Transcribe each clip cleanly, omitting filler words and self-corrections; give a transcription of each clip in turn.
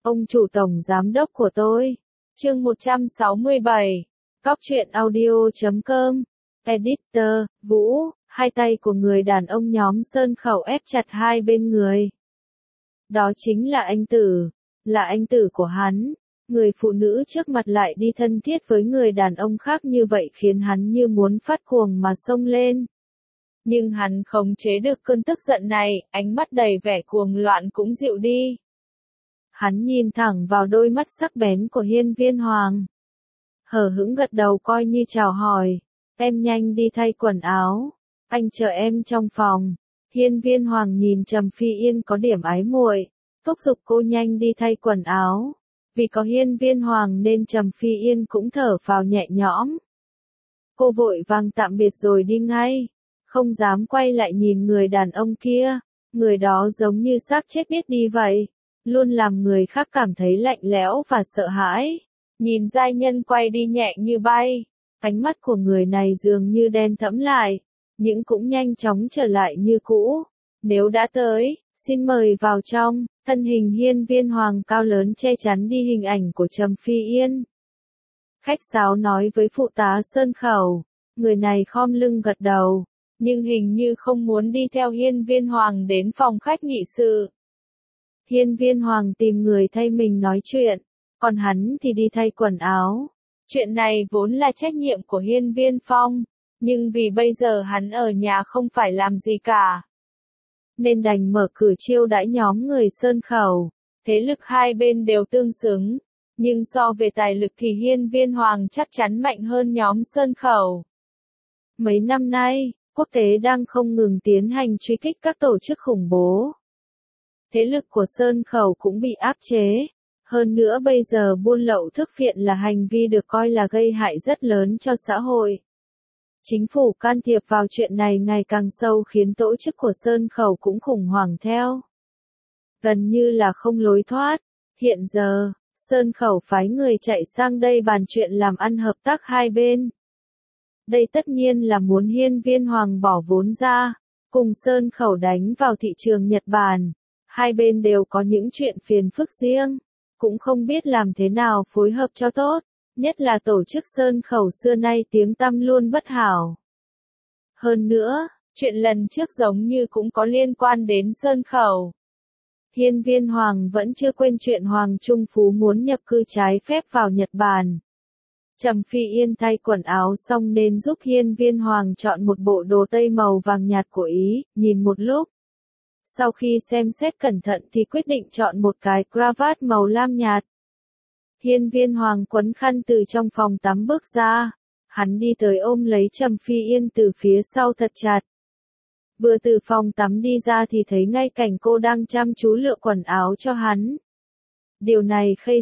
Ông chủ tổng giám đốc của tôi. Chương 167. Cóc truyện audio.com. Editor, Vũ, hai tay của người đàn ông nhóm Sơn Khẩu ép chặt hai bên người. Đó chính là anh Tử, là anh Tử của hắn. Người phụ nữ trước mặt lại đi thân thiết với người đàn ông khác như vậy khiến hắn như muốn phát cuồng mà xông lên. Nhưng hắn khống chế được cơn tức giận này, ánh mắt đầy vẻ cuồng loạn cũng dịu đi. Hắn nhìn thẳng vào đôi mắt sắc bén của Hiên Viên Hoàng. Hờ hững gật đầu coi như chào hỏi. Em nhanh đi thay quần áo. Anh chờ em trong phòng. Hiên Viên Hoàng nhìn Trầm Phi Yên có điểm ái muội, thúc giục cô nhanh đi thay quần áo. Vì có Hiên Viên Hoàng nên Trầm Phi Yên cũng thở phào nhẹ nhõm. Cô vội vàng tạm biệt rồi đi ngay. Không dám quay lại nhìn người đàn ông kia. Người đó giống như xác chết biết đi vậy. Luôn làm người khác cảm thấy lạnh lẽo và sợ hãi. Nhìn giai nhân quay đi nhẹ như bay. Ánh mắt của người này dường như đen thẫm lại. Nhưng cũng nhanh chóng trở lại như cũ. Nếu đã tới, xin mời vào trong. Thân hình Hiên Viên Hoàng cao lớn che chắn đi hình ảnh của Trầm Phi Yên. Khách sáo nói với phụ tá Sơn Khẩu. Người này khom lưng gật đầu. Nhưng hình như không muốn đi theo Hiên Viên Hoàng đến phòng khách nghị sự. Hiên Viên Hoàng tìm người thay mình nói chuyện. Còn hắn thì đi thay quần áo. Chuyện này vốn là trách nhiệm của Hiên Viên Phong. Nhưng vì bây giờ hắn ở nhà không phải làm gì cả. Nên đành mở cửa chiêu đãi nhóm người Sơn Khẩu. Thế lực hai bên đều tương xứng. Nhưng so về tài lực thì Hiên Viên Hoàng chắc chắn mạnh hơn nhóm Sơn Khẩu. Mấy năm nay, quốc tế đang không ngừng tiến hành truy kích các tổ chức khủng bố. Thế lực của Sơn Khẩu cũng bị áp chế. Hơn nữa bây giờ buôn lậu thuốc phiện là hành vi được coi là gây hại rất lớn cho xã hội. Chính phủ can thiệp vào chuyện này ngày càng sâu khiến tổ chức của Sơn Khẩu cũng khủng hoảng theo. Gần như là không lối thoát. Hiện giờ, Sơn Khẩu phái người chạy sang đây bàn chuyện làm ăn hợp tác hai bên. Đây tất nhiên là muốn Hiên Viên Hoàng bỏ vốn ra, cùng Sơn Khẩu đánh vào thị trường Nhật Bản. Hai bên đều có những chuyện phiền phức riêng, cũng không biết làm thế nào phối hợp cho tốt, nhất là tổ chức Sơn Khẩu xưa nay tiếng tăm luôn bất hảo. Hơn nữa, chuyện lần trước giống như cũng có liên quan đến Sơn Khẩu. Hiên Viên Hoàng vẫn chưa quên chuyện Hoàng Trung Phú muốn nhập cư trái phép vào Nhật Bản. Trầm Phi Yên thay quần áo xong nên giúp Hiên Viên Hoàng chọn một bộ đồ tây màu vàng nhạt của Ý, nhìn một lúc. Sau khi xem xét cẩn thận thì quyết định chọn một cái cravat màu lam nhạt. Hiên Viên Hoàng quấn khăn từ trong phòng tắm bước ra. Hắn đi tới ôm lấy Trầm Phi Yên từ phía sau thật chặt. Vừa từ phòng tắm đi ra thì thấy ngay cảnh cô đang chăm chú lựa quần áo cho hắn. Điều này khi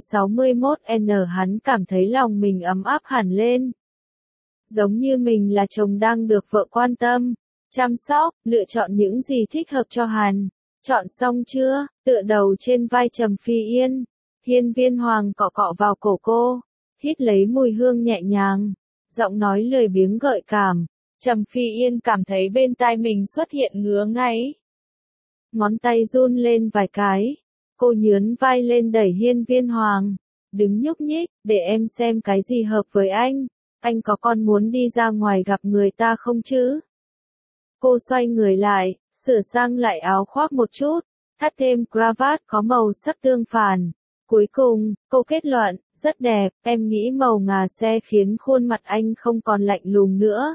61N hắn cảm thấy lòng mình ấm áp hẳn lên. Giống như mình là chồng đang được vợ quan tâm, chăm sóc, lựa chọn những gì thích hợp cho hắn. Chọn xong chưa? Tựa đầu trên vai Trầm Phi Yên. Hiên Viên Hoàng cọ cọ vào cổ cô, hít lấy mùi hương nhẹ nhàng, giọng nói lười biếng gợi cảm. Trầm Phi Yên cảm thấy bên tai mình xuất hiện ngứa ngáy. Ngón tay run lên vài cái. Cô nhướn vai lên đẩy Hiên Viên Hoàng. Đừng nhúc nhích, để em xem cái gì hợp với anh. Anh có còn muốn đi ra ngoài gặp người ta không chứ? Cô xoay người lại, sửa sang lại áo khoác một chút, thắt thêm cravat có màu sắc tương phản. Cuối cùng, cô kết luận, rất đẹp, em nghĩ màu ngà se khiến khuôn mặt anh không còn lạnh lùng nữa.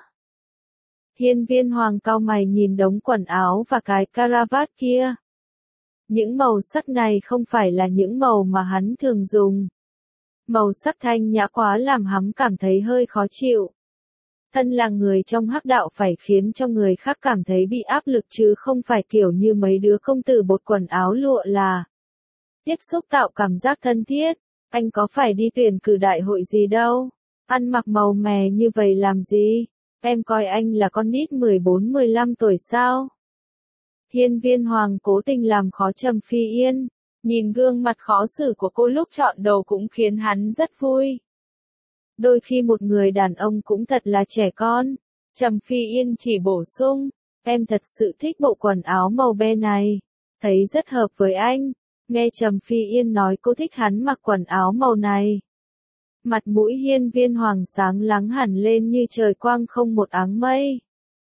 Hiên Viên Hoàng cau mày nhìn đống quần áo và cái cravat kia. Những màu sắc này không phải là những màu mà hắn thường dùng. Màu sắc thanh nhã quá làm hắn cảm thấy hơi khó chịu. Thân là người trong hắc đạo phải khiến cho người khác cảm thấy bị áp lực chứ không phải kiểu như mấy đứa công tử bột quần áo lụa là. Tiếp xúc tạo cảm giác thân thiết. Anh có phải đi tuyển cử đại hội gì đâu. Ăn mặc màu mè như vậy làm gì? Em coi anh là con nít 14-15 tuổi sao? Hiên Viên Hoàng cố tình làm khó Trầm Phi Yên. Nhìn gương mặt khó xử của cô lúc chọn đồ cũng khiến hắn rất vui. Đôi khi một người đàn ông cũng thật là trẻ con. Trầm Phi Yên chỉ bổ sung. Em thật sự thích bộ quần áo màu be này. Thấy rất hợp với anh. Nghe Trầm Phi Yên nói cô thích hắn mặc quần áo màu này. Mặt mũi Hiên Viên Hoàng sáng láng hẳn lên như trời quang không một áng mây.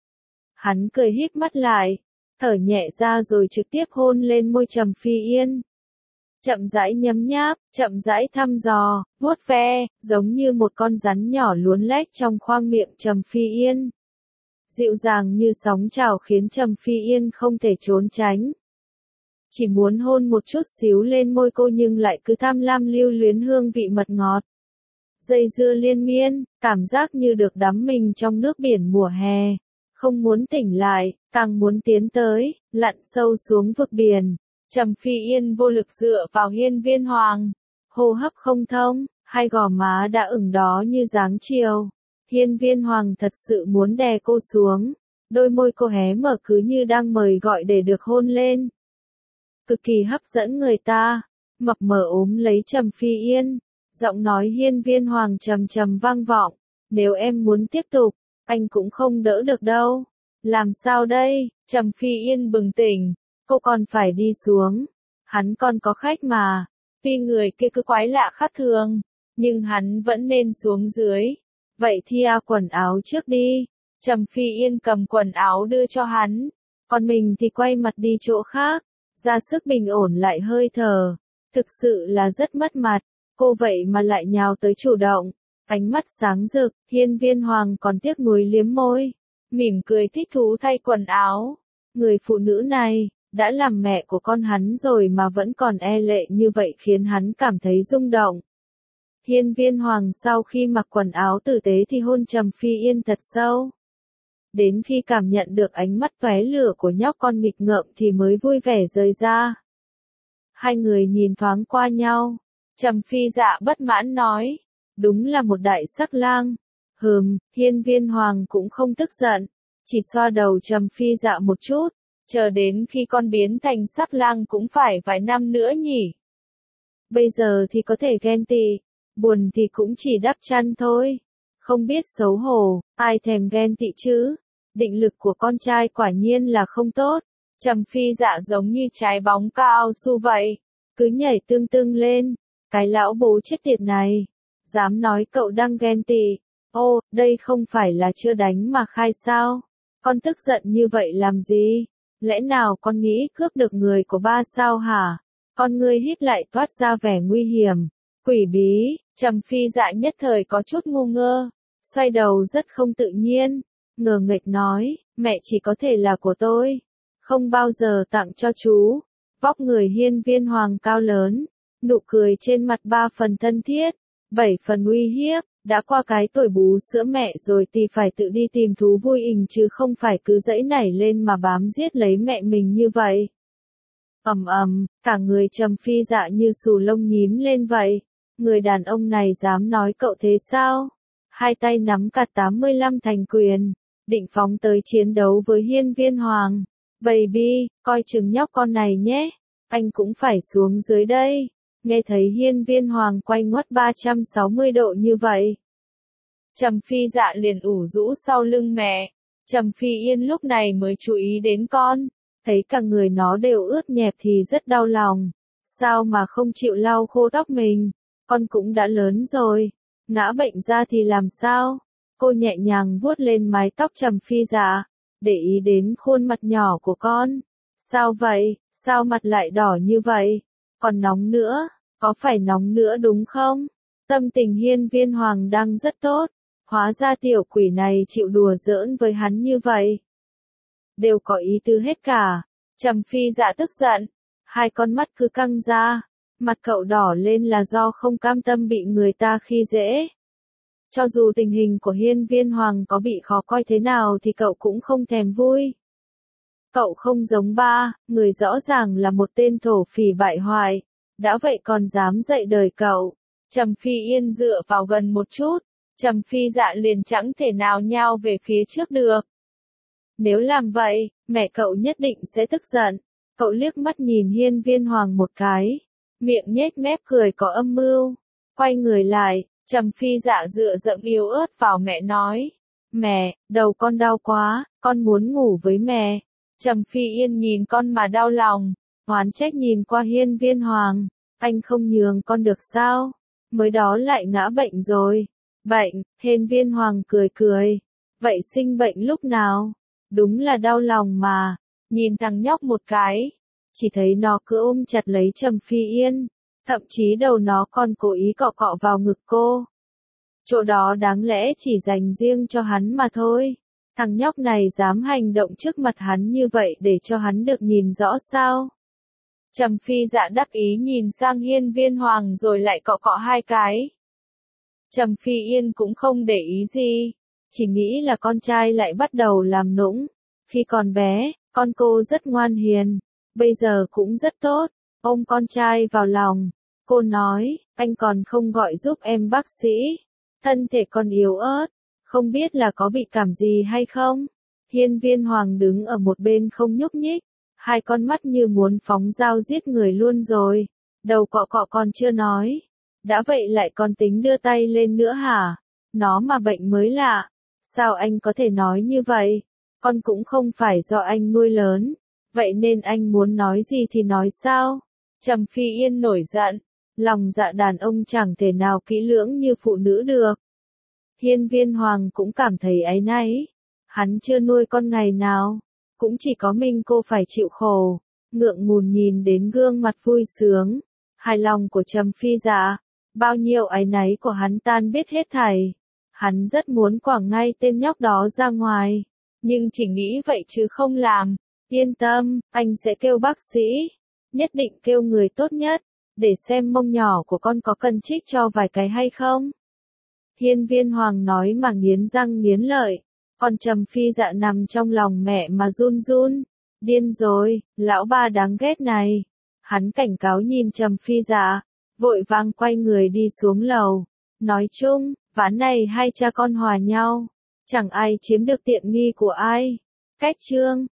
Hắn cười híp mắt lại, thở nhẹ ra rồi trực tiếp hôn lên môi Trầm Phi Yên. Chậm rãi nhấm nháp, chậm rãi thăm dò, vuốt ve, giống như một con rắn nhỏ luốn lách trong khoang miệng Trầm Phi Yên. Dịu dàng như sóng trào khiến Trầm Phi Yên không thể trốn tránh. Chỉ muốn hôn một chút xíu lên môi cô nhưng lại cứ tham lam lưu luyến hương vị mật ngọt. Dây dưa liên miên, cảm giác như được đắm mình trong nước biển mùa hè. Không muốn tỉnh lại, càng muốn tiến tới, lặn sâu xuống vực biển. Trầm Phi Yên vô lực dựa vào Hiên Viên Hoàng. Hô hấp không thông, hai gò má đã ửng đỏ như dáng chiều. Hiên Viên Hoàng thật sự muốn đè cô xuống. Đôi môi cô hé mở cứ như đang mời gọi để được hôn lên. Cực kỳ hấp dẫn người ta. Mập mờ ốm lấy Trầm Phi Yên. Giọng nói Hiên Viên Hoàng trầm trầm vang vọng. Nếu em muốn tiếp tục, anh cũng không đỡ được đâu. Làm sao đây? Trầm Phi Yên bừng tỉnh. Cô còn phải đi xuống. Hắn còn có khách mà. Tuy người kia cứ quái lạ khác thường, nhưng hắn vẫn nên xuống dưới. Vậy thì quần áo trước đi. Trầm Phi Yên cầm quần áo đưa cho hắn. Còn mình thì quay mặt đi chỗ khác. Ra sức bình ổn lại hơi thở. Thực sự là rất mất mặt. Cô vậy mà lại nhào tới chủ động. Ánh mắt sáng rực, Hiên Viên Hoàng còn tiếc nuối liếm môi. Mỉm cười thích thú thay quần áo. Người phụ nữ này, đã làm mẹ của con hắn rồi mà vẫn còn e lệ như vậy khiến hắn cảm thấy rung động. Hiên Viên Hoàng sau khi mặc quần áo tử tế thì hôn Trầm Phi Yên thật sâu. Đến khi cảm nhận được ánh mắt tóe lửa của nhóc con nghịch ngợm thì mới vui vẻ rời ra. Hai người nhìn thoáng qua nhau. Trầm Phi Dạ bất mãn nói. Đúng là một đại sắc lang. Hiên Viên Hoàng cũng không tức giận. Chỉ xoa đầu Trầm Phi Dạ một chút. Chờ đến khi con biến thành sắc lang cũng phải vài năm nữa nhỉ. Bây giờ thì có thể ghen tị. Buồn thì cũng chỉ đắp chăn thôi. Không biết xấu hổ, ai thèm ghen tị chứ. Định lực của con trai quả nhiên là không tốt. Trầm Phi Dạ giống như trái bóng cao su vậy. Cứ nhảy tưng tưng lên. Cái lão bố chết tiệt này. Dám nói cậu đang ghen tị. Ô, đây không phải là chưa đánh mà khai sao? Con tức giận như vậy làm gì? Lẽ nào con nghĩ cướp được người của ba sao hả? Con ngươi híp lại toát ra vẻ nguy hiểm. Quỷ bí, Trầm Phi Dạ nhất thời có chút ngu ngơ. Xoay đầu rất không tự nhiên. Ngờ nghệch nói, mẹ chỉ có thể là của tôi. Không bao giờ tặng cho chú. Vóc người Hiên Viên Hoàng cao lớn. Nụ cười trên mặt 3 phần thân thiết, 7 phần uy hiếp. Đã qua cái tuổi bú sữa mẹ rồi thì phải tự đi tìm thú vui chứ không phải cứ dẫy nảy lên mà bám giết lấy mẹ mình như vậy. Cả người Trầm Phi Dạ như xù lông nhím lên vậy. Người đàn ông này dám nói cậu thế sao? Hai tay nắm cả 85 thành quyền, định phóng tới chiến đấu với Hiên Viên Hoàng. Baby, coi chừng nhóc con này nhé, anh cũng phải xuống dưới đây. Nghe thấy Hiên Viên Hoàng quay ngoắt 360 độ như vậy. Trầm Phi Dạ liền ủ rũ sau lưng mẹ. Trầm Phi Yên lúc này mới chú ý đến con. Thấy cả người nó đều ướt nhẹp thì rất đau lòng. Sao mà không chịu lau khô tóc mình? Con cũng đã lớn rồi. Ngã bệnh ra thì làm sao? Cô nhẹ nhàng vuốt lên mái tóc Trầm Phi Dạ. Để ý đến khuôn mặt nhỏ của con. Sao vậy? Sao mặt lại đỏ như vậy? Còn nóng nữa? Có phải nóng nữa đúng không? Tâm tình Hiên Viên Hoàng đang rất tốt. Hóa ra tiểu quỷ này chịu đùa giỡn với hắn như vậy. Đều có ý tứ hết cả. Trầm Phi Dạ tức giận. Hai con mắt cứ căng ra. Mặt cậu đỏ lên là do không cam tâm bị người ta khi dễ. Cho dù tình hình của Hiên Viên Hoàng có bị khó coi thế nào thì cậu cũng không thèm vui. Cậu không giống ba, người rõ ràng là một tên thổ phỉ bại hoại. Đã vậy còn dám dạy đời cậu. Trầm Phi Yên dựa vào gần một chút. Trầm Phi Dạ liền chẳng thể nào nhao về phía trước được. Nếu làm vậy, mẹ cậu nhất định sẽ tức giận. Cậu liếc mắt nhìn Hiên Viên Hoàng một cái. Miệng nhếch mép cười có âm mưu. Quay người lại, Trầm Phi Dạ dựa dẫm yếu ớt vào mẹ nói. Mẹ, đầu con đau quá, con muốn ngủ với mẹ. Trầm Phi Yên nhìn con mà đau lòng. oán trách nhìn qua Hiên Viên Hoàng, anh không nhường con được sao? Mới đó lại ngã bệnh rồi. Bệnh, Hiên Viên Hoàng cười cười. Vậy sinh bệnh lúc nào? Đúng là đau lòng mà. Nhìn thằng nhóc một cái, chỉ thấy nó cứ ôm chặt lấy Trầm Phi Yên, thậm chí đầu nó còn cố ý cọ cọ vào ngực cô. Chỗ đó đáng lẽ chỉ dành riêng cho hắn mà thôi. Thằng nhóc này dám hành động trước mặt hắn như vậy để cho hắn được nhìn rõ sao? Trầm Phi Dạ đắc ý nhìn sang Hiên Viên Hoàng rồi lại cọ cọ hai cái. Trầm Phi Yên cũng không để ý gì, chỉ nghĩ là con trai lại bắt đầu làm nũng. Khi còn bé, con cô rất ngoan hiền, bây giờ cũng rất tốt, ôm con trai vào lòng. Cô nói, anh còn không gọi giúp em bác sĩ, thân thể còn yếu ớt, không biết là có bị cảm gì hay không? Hiên Viên Hoàng đứng ở một bên không nhúc nhích, hai con mắt như muốn phóng dao giết người luôn rồi. Đầu cọ cọ còn chưa nói, đã vậy lại còn tính đưa tay lên nữa hả? Nó mà bệnh mới lạ, sao anh có thể nói như vậy? Con cũng không phải do anh nuôi lớn, vậy nên anh muốn nói gì thì nói sao? Trầm Phi Yên nổi giận, lòng dạ đàn ông chẳng thể nào kỹ lưỡng như phụ nữ được. Hiên Viên Hoàng cũng cảm thấy áy náy, hắn chưa nuôi con ngày nào, cũng chỉ có mình cô phải chịu khổ, ngượng ngùng nhìn đến gương mặt vui sướng, hài lòng của Trầm Phi Dạ, bao nhiêu áy náy của hắn tan biết hết thảy. Hắn rất muốn quẳng ngay tên nhóc đó ra ngoài, nhưng chỉ nghĩ vậy chứ không làm. Yên tâm, anh sẽ kêu bác sĩ, nhất định kêu người tốt nhất, để xem mông nhỏ của con có cần trích cho vài cái hay không. Hiên Viên Hoàng nói mà nghiến răng nghiến lợi, còn Trầm Phi Dạ nằm trong lòng mẹ mà run run. Điên rồi, lão ba đáng ghét này. Hắn cảnh cáo nhìn Trầm Phi Dạ, vội vàng quay người đi xuống lầu. Nói chung, ván này hai cha con hòa nhau, chẳng ai chiếm được tiện nghi của ai. Cách chương